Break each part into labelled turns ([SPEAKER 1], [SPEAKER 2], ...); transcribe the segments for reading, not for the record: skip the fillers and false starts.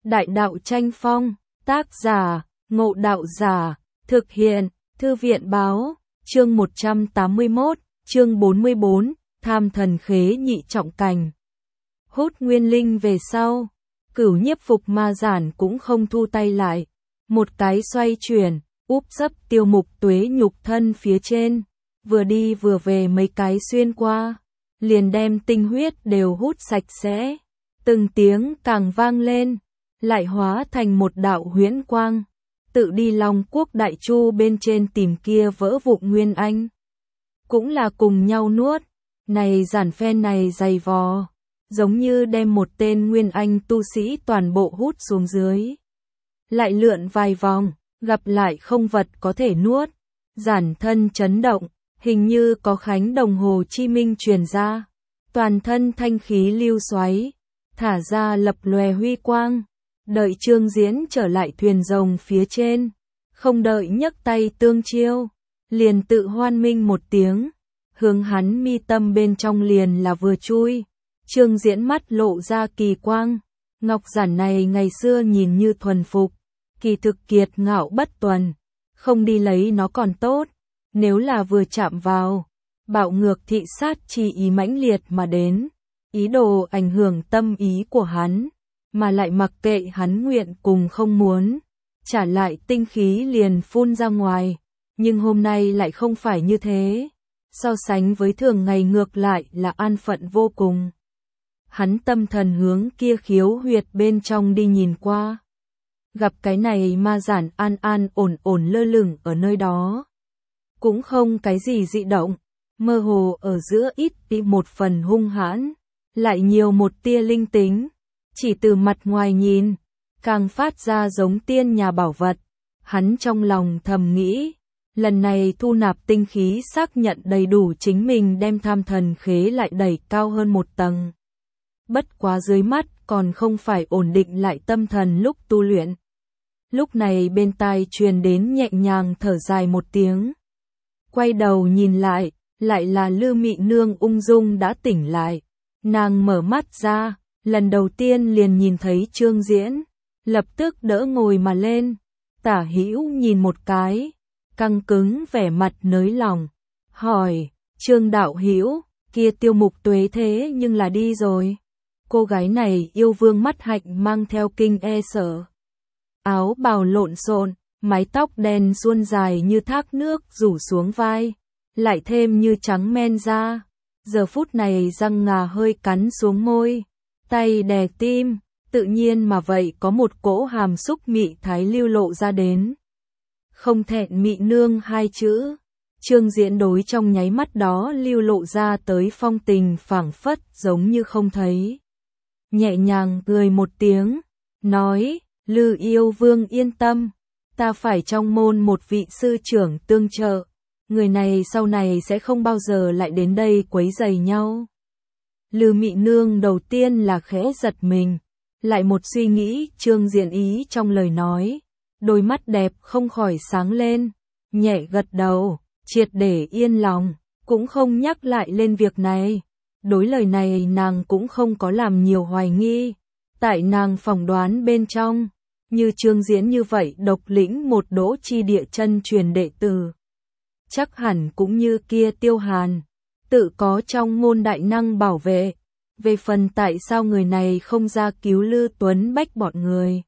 [SPEAKER 1] Đại đạo tranh phong, tác giả, Ngộ Đạo Giả, thực hiện, Thư viện báo, chương 181, chương 44, tham thần khế nhị trọng cảnh. Hút nguyên linh về sau, Cửu Nhiếp Phục Ma Giản cũng không thu tay lại, một cái xoay chuyển, úp sấp Tiêu Mục Tuế nhục thân phía trên, vừa đi vừa về mấy cái xuyên qua, liền đem tinh huyết đều hút sạch sẽ, từng tiếng càng vang lên, lại hóa thành một đạo huyễn quang, tự đi Long Quốc Đại Chu bên trên tìm kia vỡ vụn nguyên anh. Cũng là cùng nhau nuốt, này giản phen này dày vò, giống như đem một tên nguyên anh tu sĩ toàn bộ hút xuống dưới. Lại lượn vài vòng, gặp lại không vật có thể nuốt, giản thân chấn động, hình như có khánh đồng hồ chi minh truyền ra, toàn thân thanh khí lưu xoáy, thả ra lập lòe huy quang. Đợi Trương Diễn trở lại thuyền rồng phía trên, không đợi nhấc tay tương chiêu, liền tự hoan minh một tiếng, hướng hắn mi tâm bên trong liền là vừa chui. Trương Diễn mắt lộ ra kỳ quang, ngọc giản này ngày xưa nhìn như thuần phục, kỳ thực kiệt ngạo bất tuần, không đi lấy nó còn tốt, nếu là vừa chạm vào, bạo ngược thị sát chi ý mãnh liệt mà đến, ý đồ ảnh hưởng tâm ý của hắn. Mà lại mặc kệ hắn nguyện cùng không muốn, trả lại tinh khí liền phun ra ngoài, nhưng hôm nay lại không phải như thế, so sánh với thường ngày ngược lại là an phận vô cùng. Hắn tâm thần hướng kia khiếu huyệt bên trong đi nhìn qua, gặp cái này ma giản an an ổn ổn lơ lửng ở nơi đó, cũng không cái gì dị động, mơ hồ ở giữa ít đi một phần hung hãn, lại nhiều một tia linh tính. Chỉ từ mặt ngoài nhìn, càng phát ra giống tiên nhà bảo vật. Hắn trong lòng thầm nghĩ, lần này thu nạp tinh khí xác nhận đầy đủ chính mình đem tham thần khế lại đẩy cao hơn một tầng. Bất quá dưới mắt còn không phải ổn định lại tâm thần lúc tu luyện. Lúc này bên tai truyền đến nhẹ nhàng thở dài một tiếng. Quay đầu nhìn lại là Lư Mị Nương ung dung đã tỉnh lại. Nàng mở mắt ra. Lần đầu tiên liền nhìn thấy Trương Diễn, lập tức đỡ ngồi mà lên, Tả Hữu nhìn một cái, căng cứng vẻ mặt nới lòng, hỏi, Trương đạo hữu, kia Tiêu Mục Tuế thế nhưng là đi rồi. Cô gái này yêu vương mắt hạnh mang theo kinh e sợ. Áo bào lộn xộn, mái tóc đen suôn dài như thác nước rủ xuống vai, lại thêm như trắng men da, giờ phút này răng ngà hơi cắn xuống môi. Tay đè tim, tự nhiên mà vậy có một cỗ hàm xúc mị thái lưu lộ ra đến. Không thẹn Mị Nương hai chữ, Trương Diễn đối trong nháy mắt đó lưu lộ ra tới phong tình phảng phất giống như không thấy. Nhẹ nhàng cười một tiếng, nói, Lư yêu vương yên tâm, ta phải trong môn một vị sư trưởng tương trợ, người này sau này sẽ không bao giờ lại đến đây quấy rầy nhau. Lư Mị Nương đầu tiên là khẽ giật mình, lại một suy nghĩ Trương Diễn ý trong lời nói, đôi mắt đẹp không khỏi sáng lên, nhẹ gật đầu, triệt để yên lòng, cũng không nhắc lại lên việc này. Đối lời này nàng cũng không có làm nhiều hoài nghi, tại nàng phỏng đoán bên trong, như Trương Diễn như vậy độc lĩnh một đỗ chi địa chân truyền đệ tử, chắc hẳn cũng như kia Tiêu Hàn. Tự có trong môn đại năng bảo vệ, về phần tại sao người này không ra cứu Lư Tuấn Bách bọn người.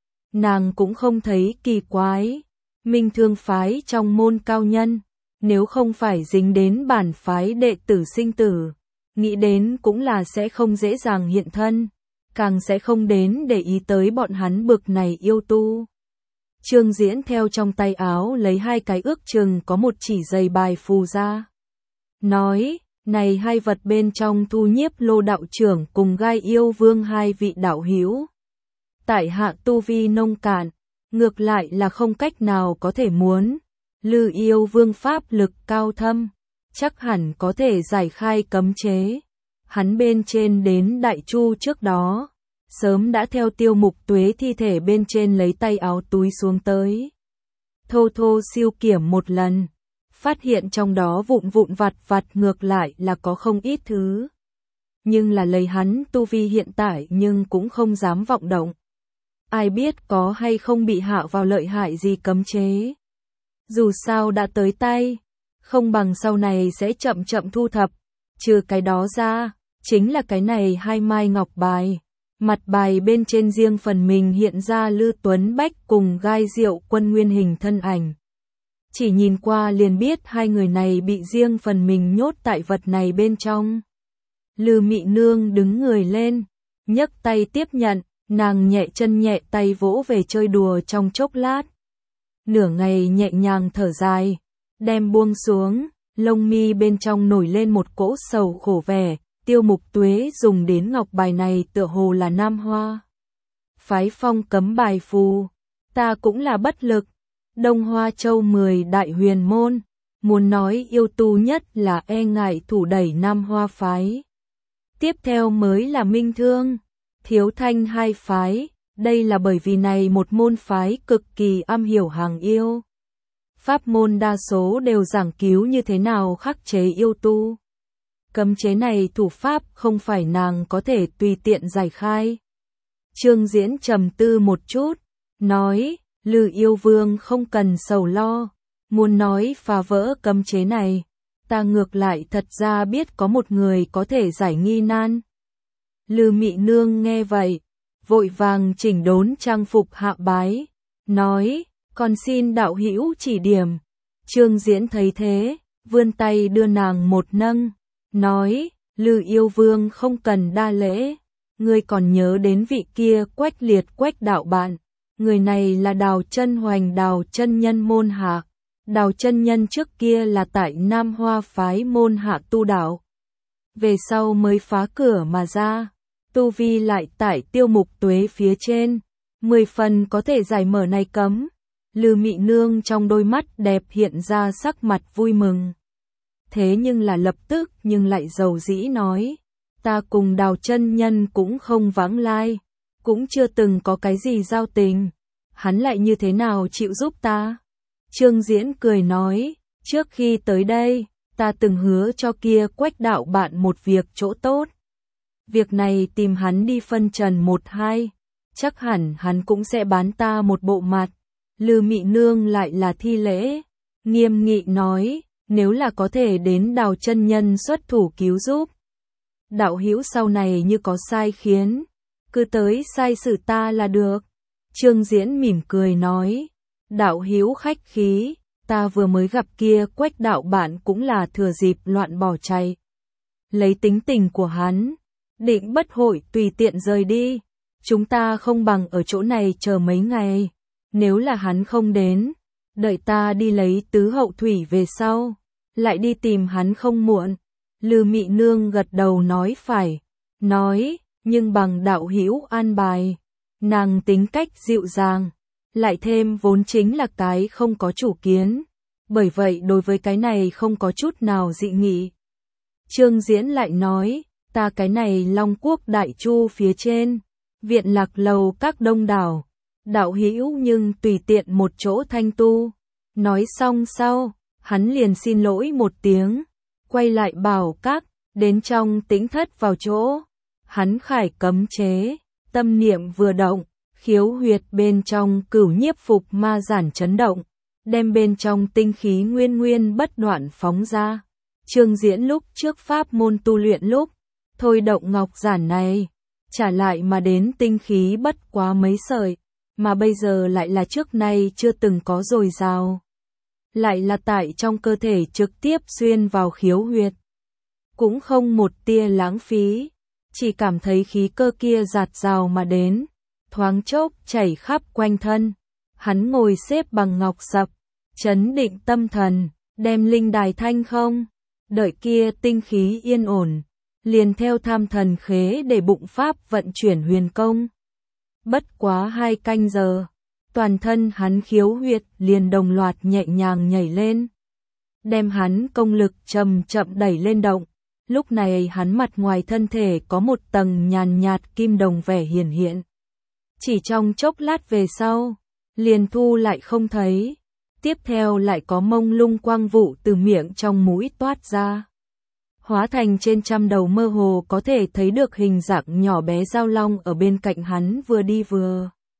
[SPEAKER 1] Nàng cũng không thấy kỳ quái, Minh Thương phái trong môn cao nhân, nếu không phải dính đến bản phái đệ tử sinh tử, nghĩ đến cũng là sẽ không dễ dàng hiện thân, càng sẽ không đến để ý tới bọn hắn bực này yêu tu. Trương Diễn theo trong tay áo lấy hai cái ước chừng có một chỉ dày bài phù ra. Nói, này hai vật bên trong thu Nhiếp Lô đạo trưởng cùng Gai yêu vương hai vị đạo hữu. Tại hạ tu vi nông cạn, ngược lại là không cách nào có thể muốn. Lư yêu vương pháp lực cao thâm, chắc hẳn có thể giải khai cấm chế. Hắn bên trên đến Đại Chu trước đó, sớm đã theo Tiêu Mục Tuế thi thể bên trên lấy tay áo túi xuống tới. Thô thô siêu kiểm một lần. Phát hiện trong đó vụn vặt ngược lại là có không ít thứ. Nhưng là lấy hắn tu vi hiện tại nhưng cũng không dám vọng động. ai biết có hay không bị hạ vào lợi hại gì cấm chế. Dù sao đã tới tay, không bằng sau này sẽ chậm chậm thu thập, trừ cái đó ra, chính là cái này 2 mai ngọc bài. Mặt bài bên trên riêng phần mình hiện ra Lư Tuấn Bách cùng Gai Diệu Quân nguyên hình thân ảnh. Chỉ nhìn qua liền biết hai người này bị riêng phần mình nhốt tại vật này bên trong. Lư Mị Nương đứng người lên, nhấc tay tiếp nhận, nàng nhẹ chân nhẹ tay vỗ về chơi đùa trong chốc lát. Nửa ngày nhẹ nhàng thở dài, đem buông xuống, lông mi bên trong nổi lên một cỗ sầu khổ vẻ. Tiêu Mục Tuế dùng đến ngọc bài này tựa hồ là Nam Hoa phái phong cấm bài phù, ta cũng là bất lực. Đông Hoa Châu 10 đại huyền môn, muốn nói yêu tu nhất là e ngại thủ đẩy Nam Hoa phái. Tiếp theo mới là Minh Thương, Thiếu Thanh hai phái, đây là bởi vì này một môn phái cực kỳ am hiểu hàng yêu. Pháp môn đa số đều giảng cứu như thế nào khắc chế yêu tu. Cấm chế này thủ pháp không phải nàng có thể tùy tiện giải khai. Trương Diễn trầm tư một chút, nói, Lư yêu vương không cần sầu lo, muốn nói phá vỡ cấm chế này, ta ngược lại thật ra biết có một người có thể giải nghi nan. Lư Mị Nương nghe vậy, vội vàng chỉnh đốn trang phục hạ bái, nói, còn xin đạo hữu chỉ điểm. Trương Diễn thấy thế, vươn tay đưa nàng một nâng, nói, Lư yêu vương không cần đa lễ, ngươi còn nhớ đến vị kia Quách Liệt Quách đạo bạn, người này là Đào Chân Hoành Đào chân nhân môn hạ, Đào chân nhân trước kia là tại Nam Hoa phái môn hạ tu đạo, về sau mới phá cửa mà ra, tu vi lại tại Tiêu Mục Tuế phía trên, 10 phần có thể giải mở này cấm. Lư Mị Nương trong đôi mắt đẹp hiện ra sắc mặt vui mừng. Thế nhưng là lập tức nhưng lại dầu dĩ nói, ta cùng Đào chân nhân cũng không vãng lai, cũng chưa từng có cái gì giao tình, hắn lại như thế nào chịu giúp ta? Trương Diễn cười nói, trước khi tới đây, ta từng hứa cho kia Quách đạo bạn một việc chỗ tốt. Việc này tìm hắn đi phân trần 1-2, chắc hẳn hắn cũng sẽ bán ta một bộ mặt. Lư Mị Nương lại là thi lễ, nghiêm nghị nói, nếu là có thể đến Đào chân nhân xuất thủ cứu giúp. Đạo hữu sau này như có sai khiến, cứ tới sai xử ta là được. Trương Diễn mỉm cười nói, đạo hữu khách khí, ta vừa mới gặp kia Quách đạo bạn cũng là thừa dịp loạn bỏ chạy. Lấy tính tình của hắn, định bất hội tùy tiện rời đi, chúng ta không bằng ở chỗ này chờ mấy ngày, nếu là hắn không đến, đợi ta đi lấy tứ hậu thủy về sau, lại đi tìm hắn không muộn. Lư Mị Nương gật đầu nói phải, nói, nhưng bằng đạo hữu an bài, nàng tính cách dịu dàng, lại thêm vốn chính là cái không có chủ kiến, bởi vậy đối với cái này không có chút nào dị nghị. Trương Diễn lại nói, ta cái này Long Quốc Đại Chu phía trên, viện lạc lầu các đông đảo, đạo hữu nhưng tùy tiện một chỗ thanh tu. Nói xong sau, hắn liền xin lỗi một tiếng, quay lại bảo các, đến trong tĩnh thất vào chỗ. Hắn khải cấm chế, tâm niệm vừa động, khiếu huyệt bên trong Cửu Nhiếp Phục Ma giản chấn động, đem bên trong tinh khí nguyên nguyên bất đoạn phóng ra. Trương Diễn lúc trước pháp môn tu luyện lúc, thôi động ngọc giản này, trả lại mà đến tinh khí bất quá mấy sợi, mà bây giờ lại là trước nay chưa từng có dồi dào. Lại là tại trong cơ thể trực tiếp xuyên vào khiếu huyệt. Cũng không một tia lãng phí, chỉ cảm thấy khí cơ kia dạt dào mà đến, thoáng chốc chảy khắp quanh thân. Hắn ngồi xếp bằng ngọc sập, chấn định tâm thần, đem linh đài thanh không, đợi kia tinh khí yên ổn, liền theo tham thần khế để bụng pháp vận chuyển huyền công. Bất quá 2 canh giờ, toàn thân hắn khiếu huyệt liền đồng loạt nhẹ nhàng nhảy lên, đem hắn công lực chậm chậm đẩy lên động. Lúc này hắn mặt ngoài thân thể có một tầng nhàn nhạt kim đồng vẻ hiển hiện. Chỉ trong chốc lát về sau, liền thu lại không thấy. Tiếp theo lại có mông lung quang vụ từ miệng trong mũi toát ra. Hóa thành trên trăm đầu mơ hồ có thể thấy được hình dạng nhỏ bé giao long ở bên cạnh hắn vừa đi vừa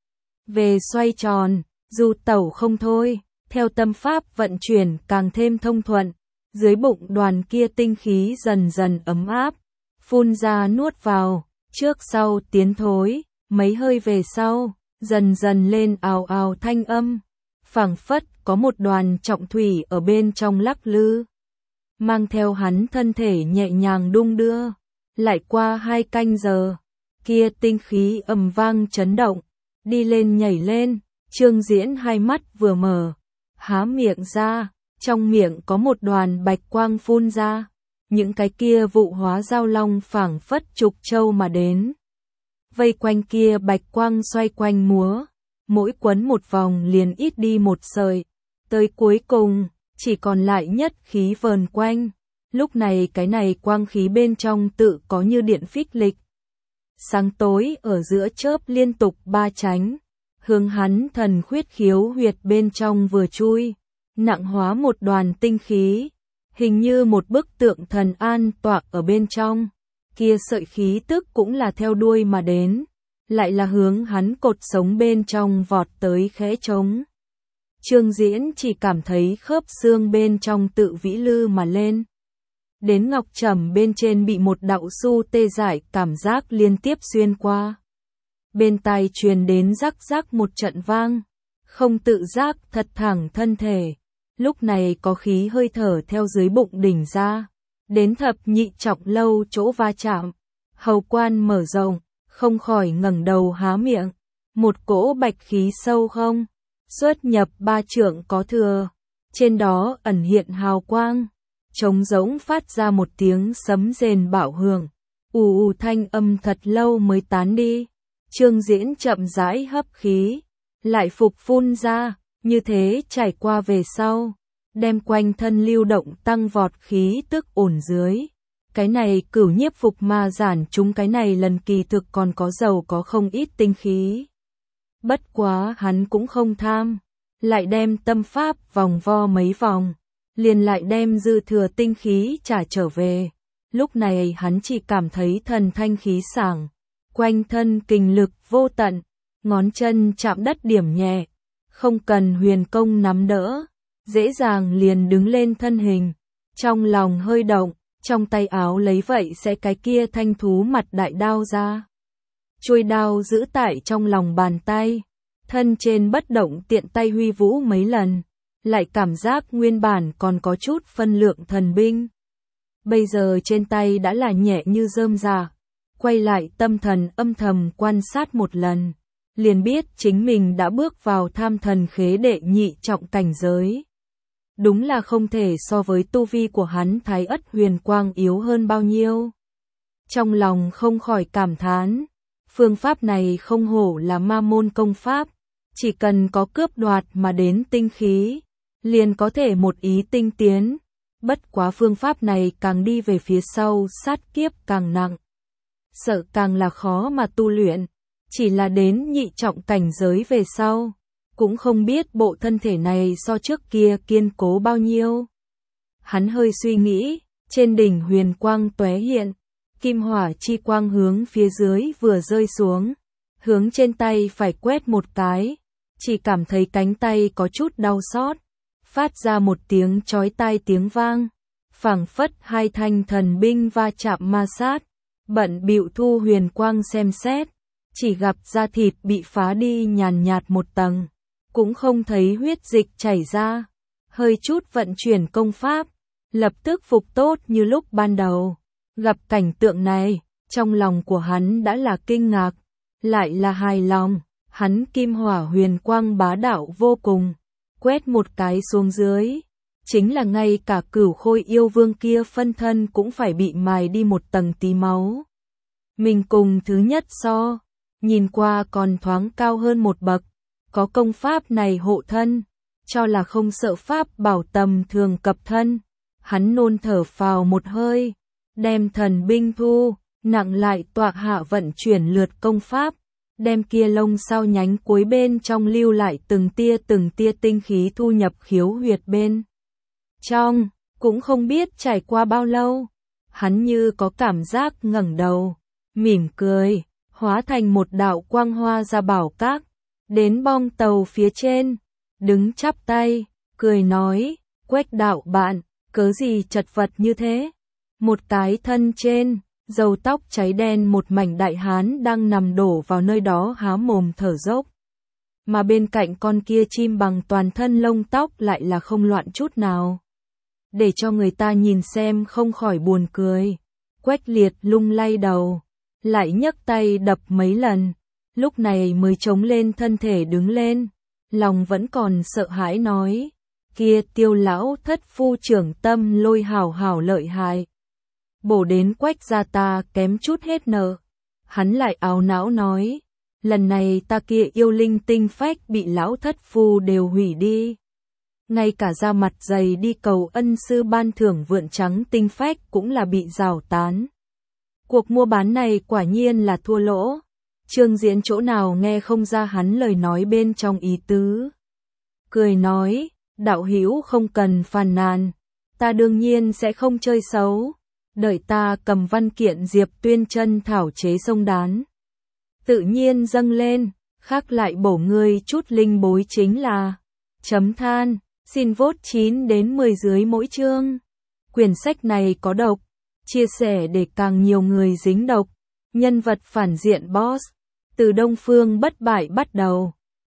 [SPEAKER 1] về xoay tròn, du tẩu không thôi, theo tâm pháp vận chuyển càng thêm thông thuận, dưới bụng đoàn kia tinh khí dần dần ấm áp, phun ra nuốt vào, trước sau tiến thối, mấy hơi về sau, dần dần lên ào ào thanh âm, phảng phất có một đoàn trọng thủy ở bên trong lắc lư, mang theo hắn thân thể nhẹ nhàng đung đưa. Lại qua 2 canh giờ, kia tinh khí ầm vang chấn động, đi lên nhảy lên, Trương Diễn hai mắt vừa mở, há miệng ra, trong miệng có một đoàn bạch quang phun ra, những cái kia vụ hóa giao long phảng phất trục châu mà đến. Vây quanh kia bạch quang xoay quanh múa, mỗi quấn một vòng liền ít đi một sợi, tới cuối cùng, chỉ còn lại nhất khí vờn quanh. Lúc này cái này quang khí bên trong tự có như điện phích lịch. Sáng tối ở giữa chớp liên tục ba tránh, hướng hắn thần khuyết khiếu huyệt bên trong vừa chui, nặng hóa một đoàn tinh khí, hình như một bức tượng thần an tọa ở bên trong, kia sợi khí tức cũng là theo đuôi mà đến, lại là hướng hắn cột sống bên trong vọt tới khẽ trống. Trương Diễn chỉ cảm thấy khớp xương bên trong tự vĩ lư mà lên. Đến ngọc trầm bên trên bị một đạo su tê giải cảm giác liên tiếp xuyên qua. Bên tai truyền đến rắc rắc một trận vang, không tự giác thật thẳng thân thể. Lúc này có khí hơi thở theo dưới bụng đỉnh ra, đến thập nhị trọng lâu chỗ va chạm, hầu quan mở rộng, không khỏi ngẩng đầu há miệng, một cỗ bạch khí sâu không, xuất nhập 3 trượng có thừa, trên đó ẩn hiện hào quang, trống rỗng phát ra một tiếng sấm rền bạo hưởng, ù thanh âm thật lâu mới tán đi. Trương Diễn chậm rãi hấp khí, lại phục phun ra, như thế trải qua về sau, đem quanh thân lưu động tăng vọt khí tức ổn dưới. Cái này cửu nhiếp phục ma giản chúng cái này lần kỳ thực còn có giàu có không ít tinh khí. Bất quá hắn cũng không tham, lại đem tâm pháp vòng vo mấy vòng, liền lại đem dư thừa tinh khí trả trở về. Lúc này hắn chỉ cảm thấy thần thanh khí sảng, quanh thân kình lực vô tận, ngón chân chạm đất điểm nhẹ, không cần huyền công nắm đỡ, dễ dàng liền đứng lên thân hình, trong lòng hơi động, trong tay áo lấy vậy sẽ cái kia thanh thú mặt đại đao ra. Chuôi đao giữ tại trong lòng bàn tay, thân trên bất động tiện tay huy vũ mấy lần, lại cảm giác nguyên bản còn có chút phân lượng thần binh. Bây giờ trên tay đã là nhẹ như rơm rạ, quay lại tâm thần âm thầm quan sát một lần, liền biết chính mình đã bước vào tham thần khế đệ nhị trọng cảnh giới. Đúng là không thể so với tu vi của hắn Thái Ất Huyền Quang yếu hơn bao nhiêu. Trong lòng không khỏi cảm thán, phương pháp này không hổ là ma môn công pháp, chỉ cần có cướp đoạt mà đến tinh khí, liền có thể một ý tinh tiến. Bất quá phương pháp này càng đi về phía sau sát kiếp càng nặng, sợ càng là khó mà tu luyện, chỉ là đến nhị trọng cảnh giới về sau, cũng không biết bộ thân thể này so trước kia kiên cố bao nhiêu. Hắn hơi suy nghĩ, trên đỉnh huyền quang tóe hiện, kim hỏa chi quang hướng phía dưới vừa rơi xuống, hướng trên tay phải quét một cái, chỉ cảm thấy cánh tay có chút đau xót, phát ra một tiếng chói tai tiếng vang, phảng phất hai thanh thần binh va chạm ma sát, bận bịu thu huyền quang xem xét, chỉ gặp da thịt bị phá đi nhàn nhạt một tầng, cũng không thấy huyết dịch chảy ra, hơi chút vận chuyển công pháp, lập tức phục tốt như lúc ban đầu. Gặp cảnh tượng này, trong lòng của hắn đã là kinh ngạc, lại là hài lòng, hắn kim hỏa huyền quang bá đạo vô cùng, quét một cái xuống dưới, chính là ngay cả cửu khôi yêu vương kia phân thân cũng phải bị mài đi một tầng tí máu. Mình cùng thứ nhất so, nhìn qua còn thoáng cao hơn một bậc, có công pháp này hộ thân, cho là không sợ pháp bảo tầm thường cập thân. Hắn nôn thở phào một hơi, đem thần binh thu, nặng lại tọa hạ vận chuyển lượt công pháp, đem kia lông sao nhánh cuối bên trong lưu lại từng tia tinh khí thu nhập khiếu huyệt bên trong, cũng không biết trải qua bao lâu, hắn như có cảm giác ngẩng đầu, mỉm cười, hóa thành một đạo quang hoa ra bảo các, đến bong tàu phía trên, đứng chắp tay, cười nói, Quách đạo bạn, cớ gì chật vật như thế? Một cái thân trên, râu tóc cháy đen một mảnh đại hán đang nằm đổ vào nơi đó há mồm thở dốc. Mà bên cạnh con kia chim bằng toàn thân lông tóc lại là không loạn chút nào. Để cho người ta nhìn xem không khỏi buồn cười. Quách Liệt lung lay đầu, lại nhấc tay đập mấy lần, lúc này mới chống lên thân thể đứng lên, lòng vẫn còn sợ hãi nói, kia Tiêu lão thất phu trưởng tâm lôi hảo hảo lợi hại. Bổ đến Quách gia ta kém chút hết nợ. Hắn lại áo não nói, lần này ta kia yêu linh tinh phách bị lão thất phu đều hủy đi. Ngay cả ra mặt dày đi cầu ân sư ban thưởng vượn trắng tinh phách cũng là bị rào tán. Cuộc mua bán này quả nhiên là thua lỗ. Trương Diễn chỗ nào nghe không ra hắn lời nói bên trong ý tứ. Cười nói, đạo hữu không cần phàn nàn, ta đương nhiên sẽ không chơi xấu. Đợi ta cầm văn kiện Diệp Tuyên chân thảo chế sông đán. Tự nhiên dâng lên, khác lại bổ ngươi chút linh bối chính là chấm than, xin vote 9 đến 10 dưới mỗi chương. Quyển sách này có độc, chia sẻ để càng nhiều người dính độc. Nhân vật phản diện boss, từ Đông Phương bất bại bắt đầu.